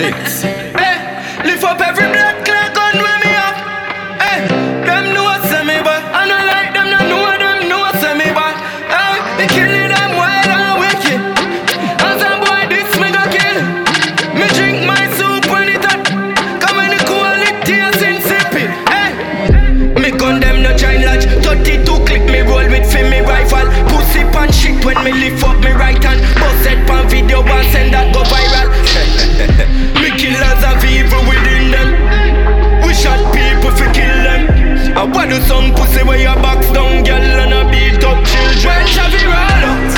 6. Hey, lift up every blood clot gun with me up. Hey, them know what's me, but I don't like them, no know them know what's me, but hey, they killing them wild and wicked. As a boy, this me go kill. Me drink my soup when it hot. Come when the quality is insipid. Hey, me gun them no giant lodge. 32 click me roll with for me rifle. Pussy pan shit when me lift up me right hand. Bust head pan video and send that go viral. Me killers have evil within them. We shot people for kill them. I want do some pussy where your box down, girl, and I beat up children. When Chavi roll out,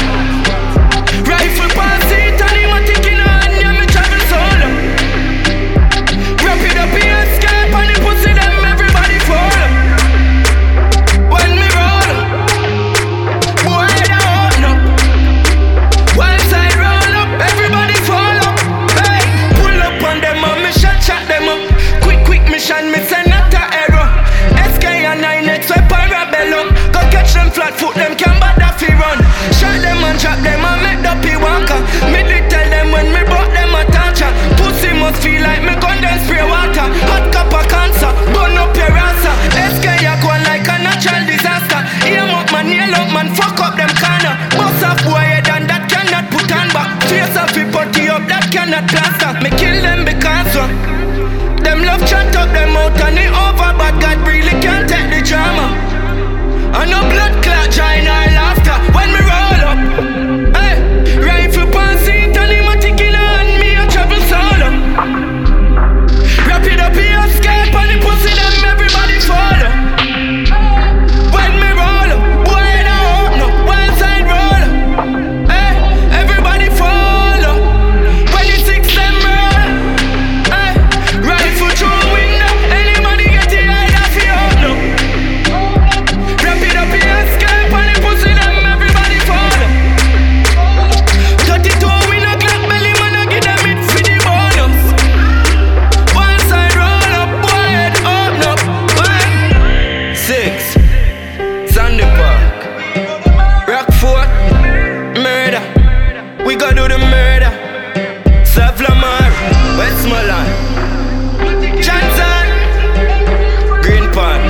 rifle pass it and him a tick in a hand, yeah, me travel solo. Wrap it up in escape and the pussy them everybody fall. When me roll up, boy they open up. One side roll up, everybody fall up. Hey, pull up on them and me shot them up. Quick mission, me send not a error. SK and 9X we parabellum. Go catch them flat foot, them can bother fi run. Shot them and drop them and make the P walker. Me did tell them when me brought them a torture. Pussy must feel like me gun them spray water. Hot copper cancer, burn up your answer. SK a go like a natural disaster. Aim up man, nail up man, fuck up them corner. Bust off boy head and that cannot put on back. Face off fi putty up, that cannot plaster. Me kill them because them love chat up them out and it over, but God really can't take the drama. And no blood clot join our laughter when me roll up. Hey, rifle pan seat and him a tick in a hand, me a travel solo. Wrap it up in escape and the pussy them everybody follow. When me roll up, boy they open up, one side roll up. Hey, everybody follow. When the 6 them roll. Hey, rifle through window, anybody get it right off your own up. Wrap it up in escape and the pussy them everybody follow. 32 we no clock belly man, I give them it for the bonus. One side roll up, boy head open up. 6 Sandy Park, Rockford, murder. We go do the murder. Savlamar, Westmoreland, Johnson, Green Park,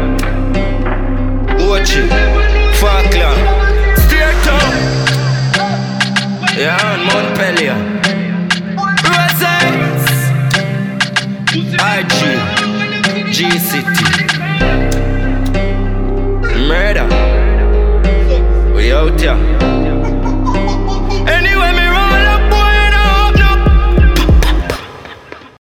Ochi, Falkland, Steertown, yeah, and Montpellier, Rosales, RG, G-City. Murder, we out here.